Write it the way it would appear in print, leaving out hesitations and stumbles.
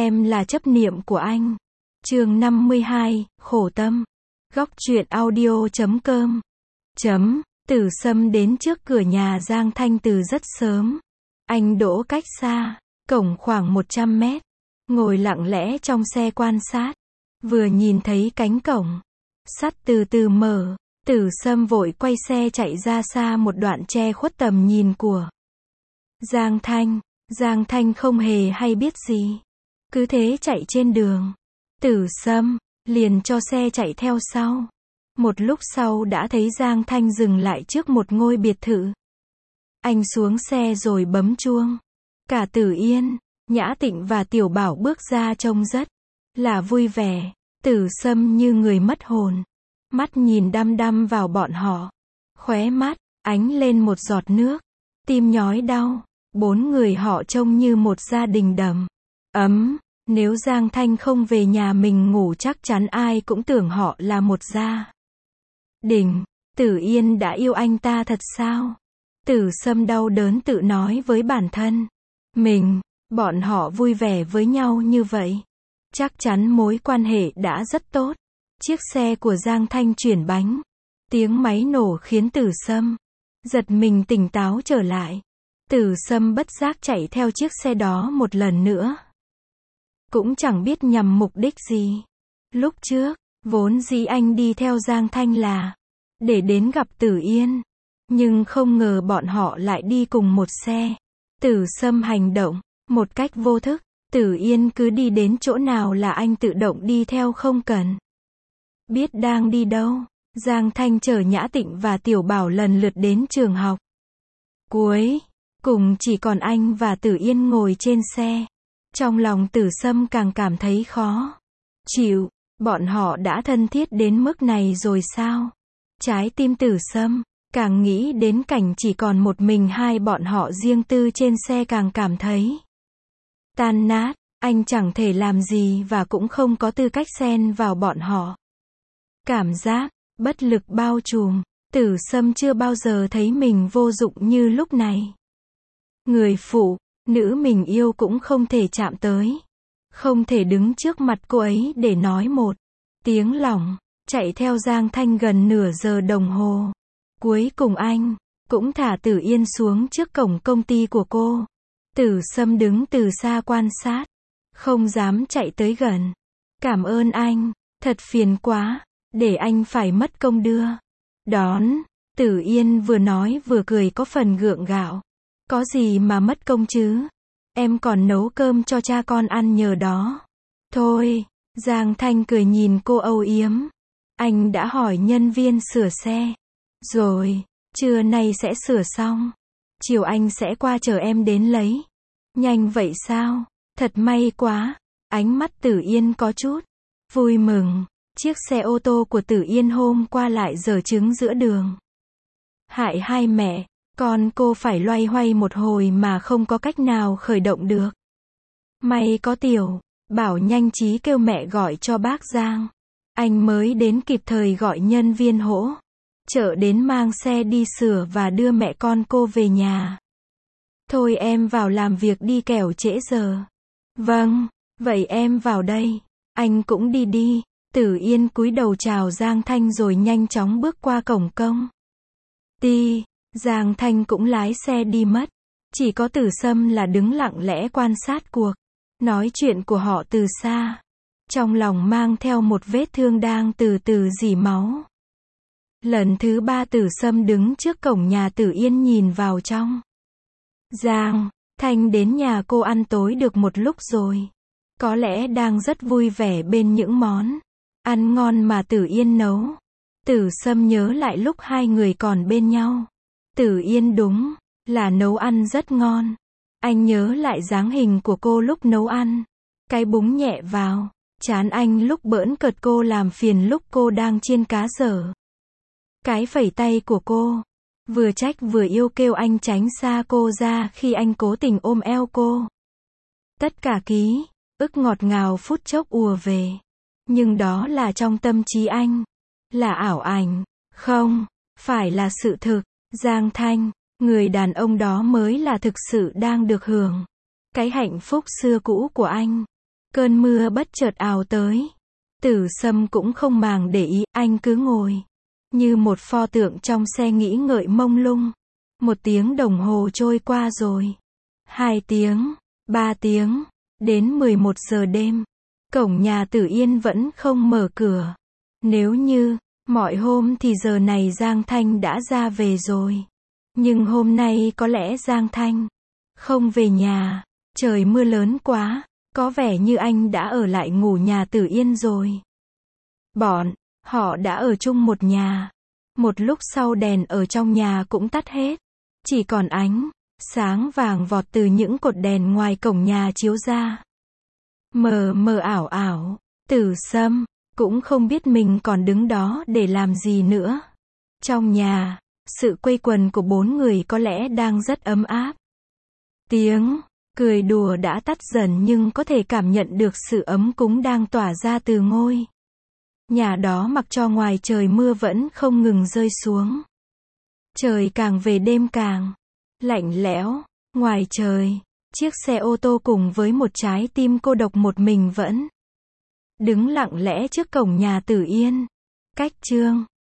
Em là chấp niệm của anh. Chương 52, khổ tâm. Góc truyện audio.com. Tử Sâm đến trước cửa nhà Giang Thanh từ rất sớm. Anh đỗ cách xa, cổng khoảng 100 mét. Ngồi lặng lẽ trong xe quan sát. Vừa nhìn thấy cánh cổng sắt từ từ mở, Tử Sâm vội quay xe chạy ra xa một đoạn che khuất tầm nhìn của Giang Thanh. Giang Thanh không hề hay biết gì. Cứ thế chạy trên đường. Tử Sâm liền cho xe chạy theo sau. Một lúc sau đã thấy Giang Thanh dừng lại trước một ngôi biệt thự. Anh xuống xe rồi bấm chuông. Cả Tử Yên, Nhã Tịnh và Tiểu Bảo bước ra trông rất là vui vẻ. Tử Sâm như người mất hồn. Mắt nhìn đăm đăm vào bọn họ. Khóe mắt ánh lên một giọt nước. Tim nhói đau. Bốn người họ trông như một gia đình đầm ấm. Nếu Giang Thanh không về nhà mình ngủ chắc chắn ai cũng tưởng họ là một gia đình. Tử Yên đã yêu anh ta thật sao? Tử Sâm đau đớn tự nói với bản thân mình. Bọn họ vui vẻ với nhau như vậy, chắc chắn mối quan hệ đã rất tốt. Chiếc xe của Giang Thanh chuyển bánh. Tiếng máy nổ khiến Tử Sâm giật mình tỉnh táo trở lại. Tử Sâm bất giác chạy theo chiếc xe đó một lần nữa. Cũng chẳng biết nhằm mục đích gì. Lúc trước, vốn dĩ anh đi theo Giang Thanh là để đến gặp Tử Yên. Nhưng không ngờ bọn họ lại đi cùng một xe. Tử Sâm hành động một cách vô thức. Tử Yên cứ đi đến chỗ nào là anh tự động đi theo không cần biết đang đi đâu. Giang Thanh chở Nhã Tịnh và Tiểu Bảo lần lượt đến trường học. Cuối cùng chỉ còn anh và Tử Yên ngồi trên xe. Trong lòng Tử Sâm càng cảm thấy khó chịu. Bọn họ đã thân thiết đến mức này rồi sao? Trái tim Tử Sâm càng nghĩ đến cảnh chỉ còn một mình hai bọn họ riêng tư trên xe càng cảm thấy tan nát. Anh chẳng thể làm gì và cũng không có tư cách xen vào bọn họ. Cảm giác bất lực bao trùm. Tử Sâm chưa bao giờ thấy mình vô dụng như lúc này. Người phụ nữ mình yêu cũng không thể chạm tới. Không thể đứng trước mặt cô ấy để nói một tiếng lòng. Chạy theo Giang Thanh gần nửa giờ đồng hồ. Cuối cùng anh cũng thả Tử Yên xuống trước cổng công ty của cô. Tử Sâm đứng từ xa quan sát. Không dám chạy tới gần. Cảm ơn anh. Thật phiền quá. Để anh phải mất công đưa đón. Tử Yên vừa nói vừa cười có phần gượng gạo. Có gì mà mất công chứ? Em còn nấu cơm cho cha con ăn nhờ đó. Thôi. Giang Thanh cười nhìn cô âu yếm. Anh đã hỏi nhân viên sửa xe rồi. Trưa nay sẽ sửa xong. Chiều anh sẽ qua chờ em đến lấy. Nhanh vậy sao? Thật may quá. Ánh mắt Tử Yên có chút vui mừng. Chiếc xe ô tô của Tử Yên hôm qua lại dở trứng giữa đường. Hại hai mẹ con cô phải loay hoay một hồi mà không có cách nào khởi động được. May có Tiểu Bảo nhanh trí kêu mẹ gọi cho bác Giang. Anh mới đến kịp thời gọi nhân viên hỗ trợ đến mang xe đi sửa và đưa mẹ con cô về nhà. Thôi em vào làm việc đi kẻo trễ giờ. Vâng, vậy em vào đây. Anh cũng đi đi. Tử Yên cúi đầu chào Giang Thanh rồi nhanh chóng bước qua cổng công ty. Giang Thanh cũng lái xe đi mất. Chỉ có Tử Sâm là đứng lặng lẽ quan sát cuộc nói chuyện của họ từ xa. Trong lòng mang theo một vết thương đang từ từ rỉ máu. Lần thứ ba Tử Sâm đứng trước cổng nhà Tử Yên nhìn vào trong. Giang Thanh đến nhà cô ăn tối được một lúc rồi. Có lẽ đang rất vui vẻ bên những món ăn ngon mà Tử Yên nấu. Tử Sâm nhớ lại lúc hai người còn bên nhau. Tử Yên đúng là nấu ăn rất ngon. Anh nhớ lại dáng hình của cô lúc nấu ăn. Cái búng nhẹ vào trán anh lúc bỡn cợt cô làm phiền lúc cô đang chiên cá dở. Cái phẩy tay của cô. Vừa trách vừa yêu kêu anh tránh xa cô ra khi anh cố tình ôm eo cô. Tất cả ký ức ngọt ngào phút chốc ùa về. Nhưng đó là trong tâm trí anh. Là ảo ảnh. Không phải là sự thực. Giang Thanh, người đàn ông đó mới là thực sự đang được hưởng cái hạnh phúc xưa cũ của anh. Cơn mưa bất chợt ào tới. Tử Sâm cũng không màng để ý, anh cứ ngồi như một pho tượng trong xe nghĩ ngợi mông lung. 1 tiếng đồng hồ trôi qua rồi. 2 tiếng, 3 tiếng, đến 11 giờ đêm. Cổng nhà Tử Yên vẫn không mở cửa. Nếu như mọi hôm thì giờ này Giang Thanh đã ra về rồi. Nhưng hôm nay có lẽ Giang Thanh không về nhà. Trời mưa lớn quá, có vẻ như anh đã ở lại ngủ nhà Tử Yên rồi. Bọn họ đã ở chung một nhà. Một lúc sau đèn ở trong nhà cũng tắt hết. Chỉ còn ánh sáng vàng vọt từ những cột đèn ngoài cổng nhà chiếu ra. Mờ mờ ảo ảo. Tử Sâm cũng không biết mình còn đứng đó để làm gì nữa. Trong nhà, sự quây quần của 4 người có lẽ đang rất ấm áp. Tiếng cười đùa đã tắt dần nhưng có thể cảm nhận được sự ấm cúng đang tỏa ra từ ngôi nhà đó, mặc cho ngoài trời mưa vẫn không ngừng rơi xuống. Trời càng về đêm càng lạnh lẽo. Ngoài trời, chiếc xe ô tô cùng với một trái tim cô độc một mình vẫn đứng lặng lẽ trước cổng nhà Tử Yên. Cách chương